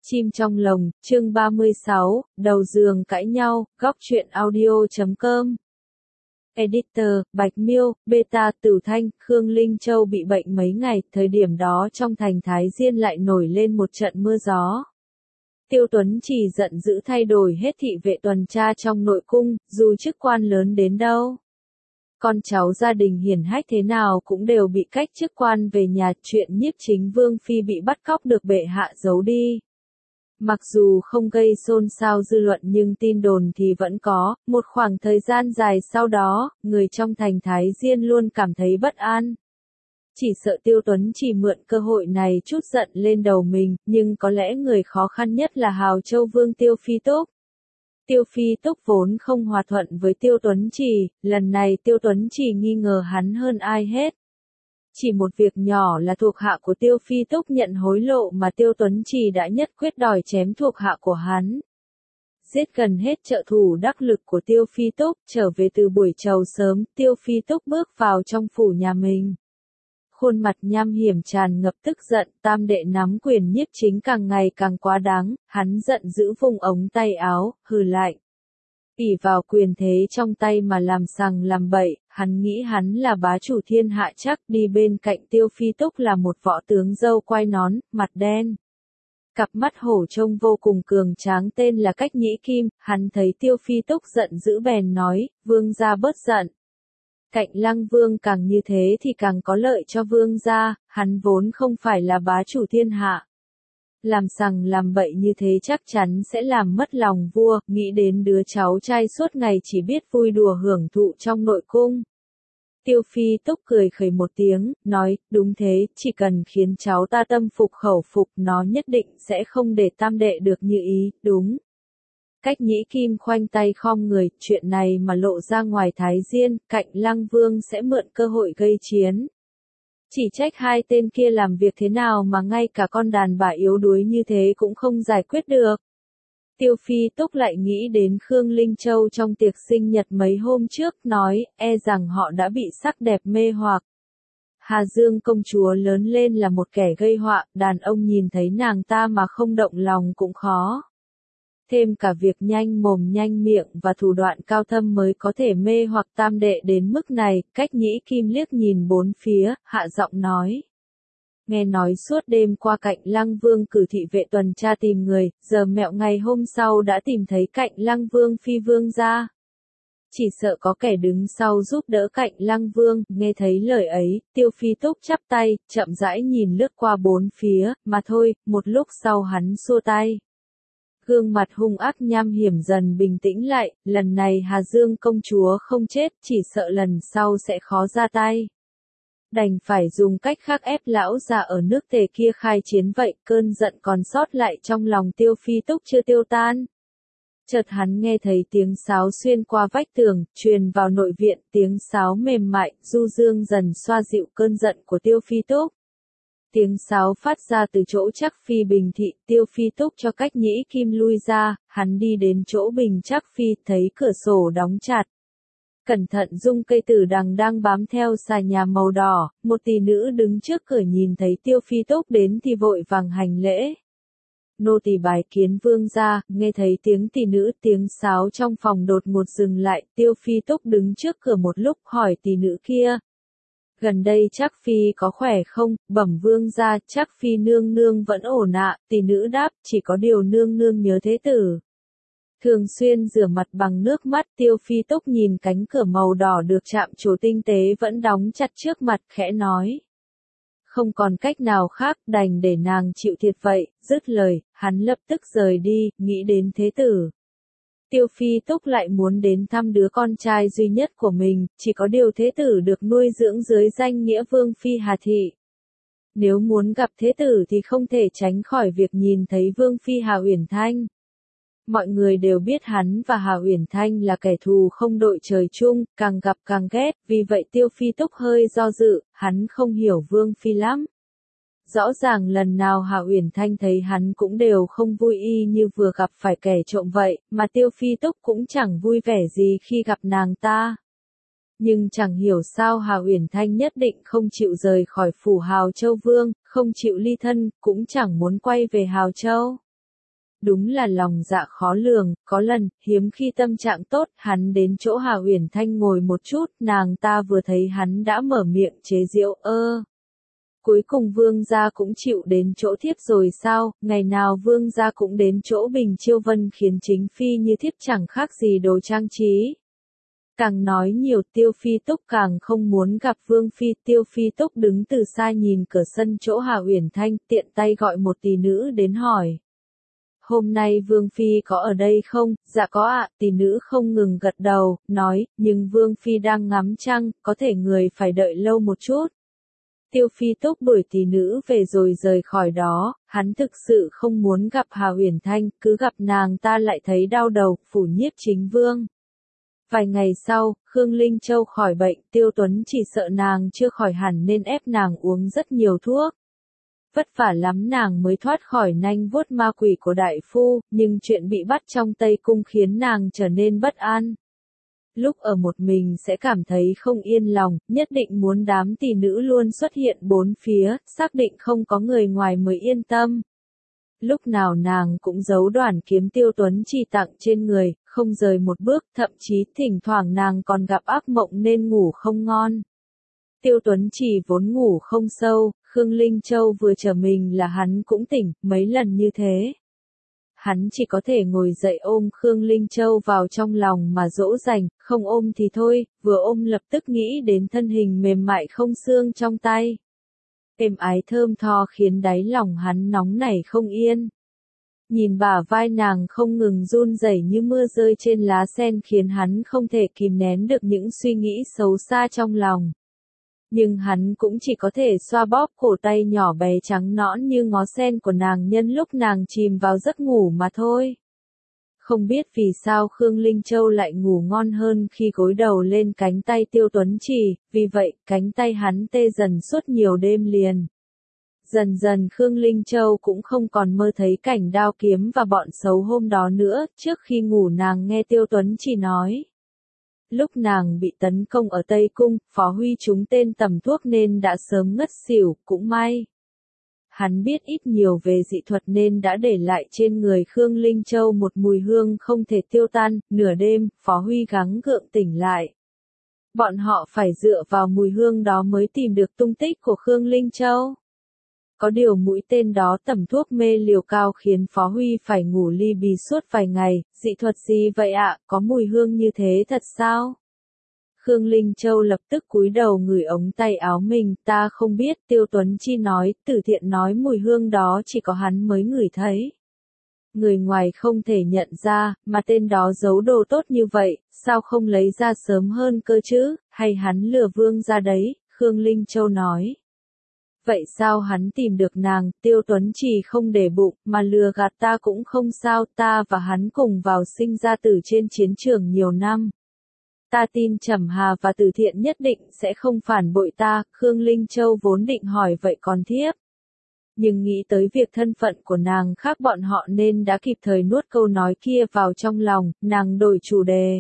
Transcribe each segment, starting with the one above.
Chim trong lồng, chương 36, đầu giường cãi nhau, góc truyện audio.com. Editor, Bạch Miêu, Beta, Tử Thanh, Khương Linh Châu bị bệnh mấy ngày, thời điểm đó trong thành Thái Diên lại nổi lên một trận mưa gió. Tiêu Tuấn Chỉ giận dữ thay đổi hết thị vệ tuần tra trong nội cung, dù chức quan lớn đến đâu. Con cháu gia đình hiển hách thế nào cũng đều bị cách chức quan về nhà, chuyện Nhiếp Chính Vương Phi bị bắt cóc được bệ hạ giấu đi. Mặc dù không gây xôn xao dư luận nhưng tin đồn thì vẫn có, một khoảng thời gian dài sau đó, người trong thành Thái Diên luôn cảm thấy bất an. Chỉ sợ Tiêu Tuấn Chỉ mượn cơ hội này chút giận lên đầu mình, nhưng có lẽ người khó khăn nhất là Hào Châu Vương Tiêu Phi Túc. Tiêu Phi Túc vốn không hòa thuận với Tiêu Tuấn Chỉ, lần này Tiêu Tuấn Chỉ nghi ngờ hắn hơn ai hết. Chỉ một việc nhỏ là thuộc hạ của Tiêu Phi Túc nhận hối lộ mà Tiêu Tuấn Chỉ đã nhất quyết đòi chém thuộc hạ của hắn. Giết gần hết trợ thủ đắc lực của Tiêu Phi Túc, trở về từ buổi trầu sớm, Tiêu Phi Túc bước vào trong phủ nhà mình. Khuôn mặt nham hiểm tràn ngập tức giận, tam đệ nắm quyền nhiếp chính càng ngày càng quá đáng, hắn giận dữ vùng ống tay áo, hừ lạnh. ỷ vào quyền thế trong tay mà làm sằng làm bậy, hắn nghĩ hắn là bá chủ thiên hạ chắc, đi bên cạnh Tiêu Phi Túc là một võ tướng râu quai nón, mặt đen. Cặp mắt hổ trông vô cùng cường tráng tên là Cách Nhĩ Kim, hắn thấy Tiêu Phi Túc giận dữ bèn nói, vương gia bớt giận. Cạnh Lăng Vương càng như thế thì càng có lợi cho vương gia, hắn vốn không phải là bá chủ thiên hạ. Làm sằng làm bậy như thế chắc chắn sẽ làm mất lòng vua, nghĩ đến đứa cháu trai suốt ngày chỉ biết vui đùa hưởng thụ trong nội cung. Tiêu Phi Túc cười khẩy một tiếng, nói, đúng thế, chỉ cần khiến cháu ta tâm phục khẩu phục nó nhất định sẽ không để tam đệ được như ý, đúng. Cách Nhĩ Kim khoanh tay khom người, chuyện này mà lộ ra ngoài Thái Diên, Cạnh Lăng Vương sẽ mượn cơ hội gây chiến. Chỉ trách hai tên kia làm việc thế nào mà ngay cả con đàn bà yếu đuối như thế cũng không giải quyết được. Tiêu Phi Túc lại nghĩ đến Khương Linh Châu trong tiệc sinh nhật mấy hôm trước, nói, e rằng họ đã bị sắc đẹp mê hoặc. Hà Dương công chúa lớn lên là một kẻ gây họa, đàn ông nhìn thấy nàng ta mà không động lòng cũng khó. Thêm cả việc nhanh mồm nhanh miệng và thủ đoạn cao thâm mới có thể mê hoặc tam đệ đến mức này, Cách Nhĩ Kim liếc nhìn bốn phía, hạ giọng nói. Nghe nói suốt đêm qua Cạnh Lăng Vương cử thị vệ tuần tra tìm người, giờ mẹo ngày hôm sau đã tìm thấy Cạnh Lăng Vương Phi vương gia. Chỉ sợ có kẻ đứng sau giúp đỡ Cạnh Lăng Vương, nghe thấy lời ấy, Tiêu Phi Túc chắp tay, chậm rãi nhìn lướt qua bốn phía, mà thôi, một lúc sau hắn xua tay. Gương mặt hung ác nham hiểm dần bình tĩnh lại, lần này Hà Dương công chúa không chết, chỉ sợ lần sau sẽ khó ra tay. Đành phải dùng cách khác ép lão già ở nước Tề kia khai chiến vậy, cơn giận còn sót lại trong lòng Tiêu Phi Túc chưa tiêu tan. Chợt hắn nghe thấy tiếng sáo xuyên qua vách tường, truyền vào nội viện, tiếng sáo mềm mại, du dương dần xoa dịu cơn giận của Tiêu Phi Túc. Tiếng sáo phát ra từ chỗ Trắc Phi Bình thị, Tiêu Phi Túc cho Cách Nhĩ Kim lui ra, hắn đi đến chỗ Bình Trắc Phi, thấy cửa sổ đóng chặt. Cẩn thận dung cây tử đằng đang bám theo xà nhà màu đỏ, một tỷ nữ đứng trước cửa nhìn thấy Tiêu Phi Túc đến thì vội vàng hành lễ. Nô tỳ bái kiến vương gia, nghe thấy tiếng tỷ nữ, tiếng sáo trong phòng đột ngột dừng lại, Tiêu Phi Túc đứng trước cửa một lúc hỏi tỷ nữ kia. Gần đây Trắc Phi có khỏe không, bẩm vương gia, Trắc Phi nương nương vẫn ổn ạ, tỷ nữ đáp, chỉ có điều nương nương nhớ thế tử. Thường xuyên rửa mặt bằng nước mắt, Tiêu Phi Túc nhìn cánh cửa màu đỏ được chạm trổ tinh tế vẫn đóng chặt trước mặt, khẽ nói. Không còn cách nào khác, đành để nàng chịu thiệt vậy, dứt lời, hắn lập tức rời đi, nghĩ đến thế tử. Tiêu Phi Túc lại muốn đến thăm đứa con trai duy nhất của mình, chỉ có điều thế tử được nuôi dưỡng dưới danh nghĩa Vương Phi Hà Thị. Nếu muốn gặp thế tử thì không thể tránh khỏi việc nhìn thấy Vương Phi Hà Uyển Thanh. Mọi người đều biết hắn và Hà Uyển Thanh là kẻ thù không đội trời chung, càng gặp càng ghét, vì vậy Tiêu Phi Túc hơi do dự, hắn không hiểu Vương Phi lắm. Rõ ràng lần nào Hà Uyển Thanh thấy hắn cũng đều không vui y như vừa gặp phải kẻ trộm vậy, mà Tiêu Phi Túc cũng chẳng vui vẻ gì khi gặp nàng ta. Nhưng chẳng hiểu sao Hà Uyển Thanh nhất định không chịu rời khỏi phủ Hào Châu Vương, không chịu ly thân, cũng chẳng muốn quay về Hào Châu. đúng là lòng dạ khó lường, có lần, hiếm khi tâm trạng tốt, hắn đến chỗ Hà Uyển Thanh ngồi một chút, nàng ta vừa thấy hắn đã mở miệng chế giễu, cuối cùng vương gia cũng chịu đến chỗ thiếp rồi sao, ngày nào vương gia cũng đến chỗ Bình Chiêu Vân khiến chính phi như thiếp chẳng khác gì đồ trang trí. Càng nói nhiều Tiêu Phi Túc càng không muốn gặp Vương Phi. Tiêu Phi Túc đứng từ xa nhìn cửa sân chỗ Hà Uyển Thanh, tiện tay gọi một tỷ nữ đến hỏi. Hôm nay Vương Phi có ở đây không? Dạ có ạ, tỷ nữ không ngừng gật đầu, nói, nhưng Vương Phi đang ngắm trăng, có thể người phải đợi lâu một chút. Tiêu Phi Túc đuổi tỷ nữ về rồi rời khỏi đó, hắn thực sự không muốn gặp Hà Uyển Thanh, cứ gặp nàng ta lại thấy đau đầu, phủ Nhiếp Chính Vương. Vài ngày sau, Khương Linh Châu khỏi bệnh, Tiêu Tuấn chỉ sợ nàng chưa khỏi hẳn nên ép nàng uống rất nhiều thuốc. Vất vả lắm nàng mới thoát khỏi nanh vuốt ma quỷ của đại phu, nhưng chuyện bị bắt trong Tây Cung khiến nàng trở nên bất an. Lúc ở một mình sẽ cảm thấy không yên lòng, nhất định muốn đám tỷ nữ luôn xuất hiện bốn phía, xác định không có người ngoài mới yên tâm. Lúc nào nàng cũng giấu đoàn kiếm Tiêu Tuấn Chỉ tặng trên người, không rời một bước, thậm chí thỉnh thoảng nàng còn gặp ác mộng nên ngủ không ngon. Tiêu Tuấn Chỉ vốn ngủ không sâu, Khương Linh Châu vừa trở mình là hắn cũng tỉnh, mấy lần như thế. Hắn chỉ có thể ngồi dậy ôm Khương Linh Châu vào trong lòng mà dỗ dành, không ôm thì thôi, vừa ôm lập tức nghĩ đến thân hình mềm mại không xương trong tay. Êm ái thơm tho khiến đáy lòng hắn nóng nảy không yên. Nhìn bả vai nàng không ngừng run rẩy như mưa rơi trên lá sen khiến hắn không thể kìm nén được những suy nghĩ xấu xa trong lòng. Nhưng hắn cũng chỉ có thể xoa bóp cổ tay nhỏ bé trắng nõn như ngó sen của nàng nhân lúc nàng chìm vào giấc ngủ mà thôi. Không biết vì sao Khương Linh Châu lại ngủ ngon hơn khi gối đầu lên cánh tay Tiêu Tuấn Chỉ, vì vậy cánh tay hắn tê dần suốt nhiều đêm liền. Dần dần Khương Linh Châu cũng không còn mơ thấy cảnh đao kiếm và bọn xấu hôm đó nữa, trước khi ngủ nàng nghe Tiêu Tuấn Chỉ nói. Lúc nàng bị tấn công ở Tây Cung, Phó Huy trúng tên tầm thuốc nên đã sớm ngất xỉu, cũng may. Hắn biết ít nhiều về dị thuật nên đã để lại trên người Khương Linh Châu một mùi hương không thể tiêu tan, nửa đêm, Phó Huy gắng gượng tỉnh lại. Bọn họ phải dựa vào mùi hương đó mới tìm được tung tích của Khương Linh Châu. Có điều mũi tên đó tẩm thuốc mê liều cao khiến Phó Huy phải ngủ li bì suốt vài ngày, dị thuật gì vậy ạ, có mùi hương như thế thật sao? Khương Linh Châu lập tức cúi đầu ngửi ống tay áo mình, ta không biết, Tiêu Tuấn Chi nói, Tử Thiện nói mùi hương đó chỉ có hắn mới ngửi thấy. Người ngoài không thể nhận ra, mà tên đó giấu đồ tốt như vậy, sao không lấy ra sớm hơn cơ chứ, hay hắn lừa vương ra đấy, Khương Linh Châu nói. Vậy sao hắn tìm được nàng, Tiêu Tuấn Chỉ không để bụng, mà lừa gạt ta cũng không sao, ta và hắn cùng vào sinh ra tử trên chiến trường nhiều năm. Ta tin Trầm Hà và Tử Thiện nhất định sẽ không phản bội ta, Khương Linh Châu vốn định hỏi vậy còn thiếp. Nhưng nghĩ tới việc thân phận của nàng khác bọn họ nên đã kịp thời nuốt câu nói kia vào trong lòng, nàng đổi chủ đề.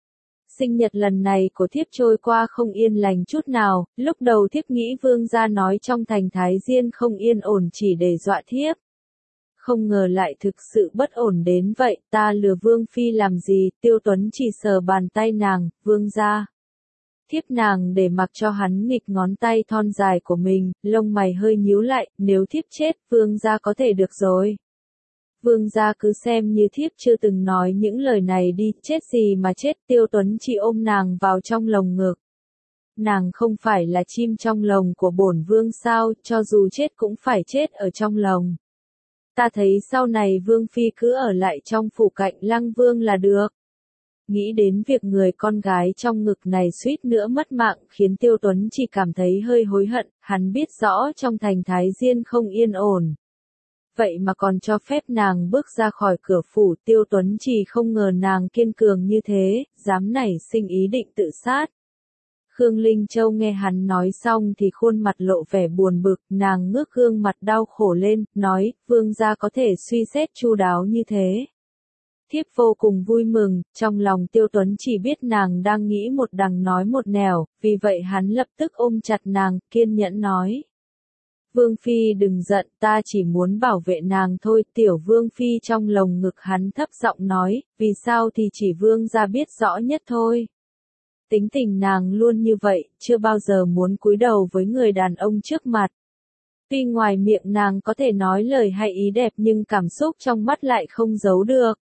Sinh nhật lần này của thiếp trôi qua không yên lành chút nào, lúc đầu thiếp nghĩ vương gia nói trong thành Thái Diên không yên ổn chỉ để dọa thiếp. Không ngờ lại thực sự bất ổn đến vậy, ta lừa vương phi làm gì, Tiêu Tuấn chỉ sờ bàn tay nàng, vương gia. Thiếp nàng để mặc cho hắn nghịch ngón tay thon dài của mình, lông mày hơi nhíu lại, nếu thiếp chết, vương gia có thể được rồi. Vương gia cứ xem như thiếp chưa từng nói những lời này đi, chết gì mà chết, Tiêu Tuấn chỉ ôm nàng vào trong lồng ngực. Nàng không phải là chim trong lồng của bổn vương sao, cho dù chết cũng phải chết ở trong lồng. Ta thấy sau này vương phi cứ ở lại trong phủ cạnh Lăng Vương là được. Nghĩ đến việc người con gái trong ngực này suýt nữa mất mạng khiến Tiêu Tuấn chỉ cảm thấy hơi hối hận, hắn biết rõ trong thành Thái Diên không yên ổn. Vậy mà còn cho phép nàng bước ra khỏi cửa phủ, Tiêu Tuấn chỉ không ngờ nàng kiên cường như thế, dám nảy sinh ý định tự sát. Khương Linh Châu nghe hắn nói xong thì khuôn mặt lộ vẻ buồn bực, nàng ngước gương mặt đau khổ lên, nói, vương gia có thể suy xét chu đáo như thế. Thiếp vô cùng vui mừng, trong lòng Tiêu Tuấn chỉ biết nàng đang nghĩ một đằng nói một nẻo, vì vậy hắn lập tức ôm chặt nàng, kiên nhẫn nói. Vương Phi đừng giận, ta chỉ muốn bảo vệ nàng thôi. Tiểu Vương Phi trong lồng ngực hắn thấp giọng nói, vì sao thì chỉ Vương gia biết rõ nhất thôi. Tính tình nàng luôn như vậy, chưa bao giờ muốn cúi đầu với người đàn ông trước mặt. Tuy ngoài miệng nàng có thể nói lời hay ý đẹp nhưng cảm xúc trong mắt lại không giấu được.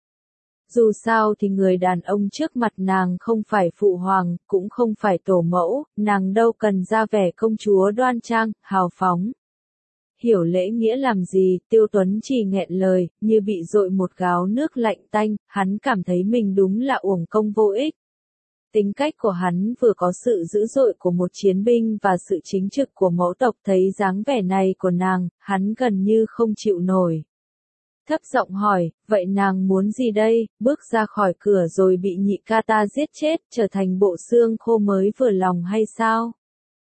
Dù sao thì người đàn ông trước mặt nàng không phải phụ hoàng, cũng không phải tổ mẫu, nàng đâu cần ra vẻ công chúa đoan trang, hào phóng. Hiểu lễ nghĩa làm gì, Tiêu Tuấn chỉ nghẹn lời, như bị dội một gáo nước lạnh tanh, hắn cảm thấy mình đúng là uổng công vô ích. Tính cách của hắn vừa có sự dữ dội của một chiến binh và sự chính trực của mẫu tộc, thấy dáng vẻ này của nàng, hắn gần như không chịu nổi. Thấp giọng hỏi, vậy nàng muốn gì đây, bước ra khỏi cửa rồi bị nhị ca ta giết chết, trở thành bộ xương khô mới vừa lòng hay sao?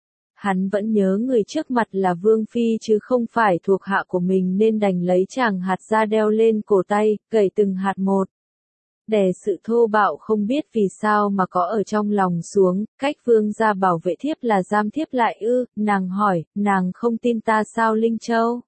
Hắn vẫn nhớ người trước mặt là Vương Phi chứ không phải thuộc hạ của mình nên đành lấy chàng hạt ra đeo lên cổ tay, gẩy từng hạt một. Đè sự thô bạo không biết vì sao mà có ở trong lòng xuống, cách Vương gia bảo vệ thiếp là giam thiếp lại ư, nàng hỏi, nàng không tin ta sao Linh Châu?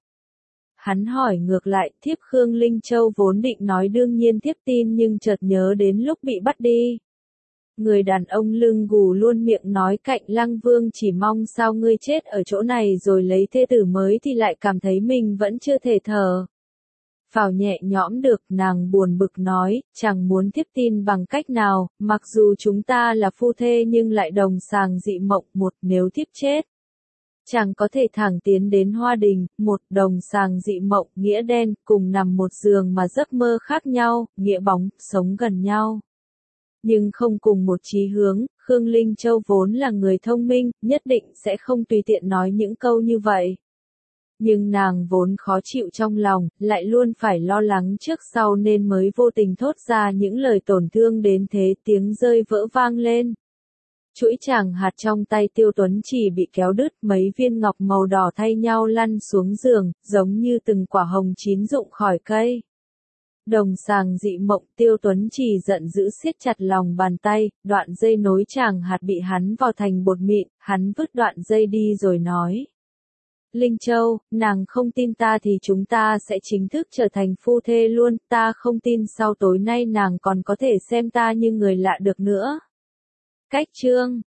Hắn hỏi ngược lại, thiếp Khương Linh Châu vốn định nói đương nhiên thiếp tin nhưng chợt nhớ đến lúc bị bắt đi. Người đàn ông lưng gù luôn miệng nói cạnh Lăng Vương chỉ mong sao ngươi chết ở chỗ này rồi lấy thê tử mới thì lại cảm thấy mình vẫn chưa thể thở. Phào nhẹ nhõm được, nàng buồn bực nói, chẳng muốn thiếp tin bằng cách nào, mặc dù chúng ta là phu thê nhưng lại đồng sàng dị mộng, một nếu thiếp chết. Chàng có thể thẳng tiến đến Hoa Đình, một đồng sàng dị mộng, nghĩa đen, cùng nằm một giường mà giấc mơ khác nhau, nghĩa bóng, sống gần nhau. Nhưng không cùng một chí hướng, Khương Linh Châu vốn là người thông minh, nhất định sẽ không tùy tiện nói những câu như vậy. Nhưng nàng vốn khó chịu trong lòng, lại luôn phải lo lắng trước sau nên mới vô tình thốt ra những lời tổn thương đến thế, tiếng rơi vỡ vang lên. Chuỗi chàng hạt trong tay Tiêu Tuấn chỉ bị kéo đứt, mấy viên ngọc màu đỏ thay nhau lăn xuống giường, giống như từng quả hồng chín rụng khỏi cây. Đồng sàng dị mộng, Tiêu Tuấn chỉ giận dữ siết chặt lòng bàn tay, đoạn dây nối chàng hạt bị hắn vào thành bột mịn, hắn vứt đoạn dây đi rồi nói. Linh Châu, nàng không tin ta thì chúng ta sẽ chính thức trở thành phu thê luôn, ta không tin sau tối nay nàng còn có thể xem ta như người lạ được nữa. Cách chương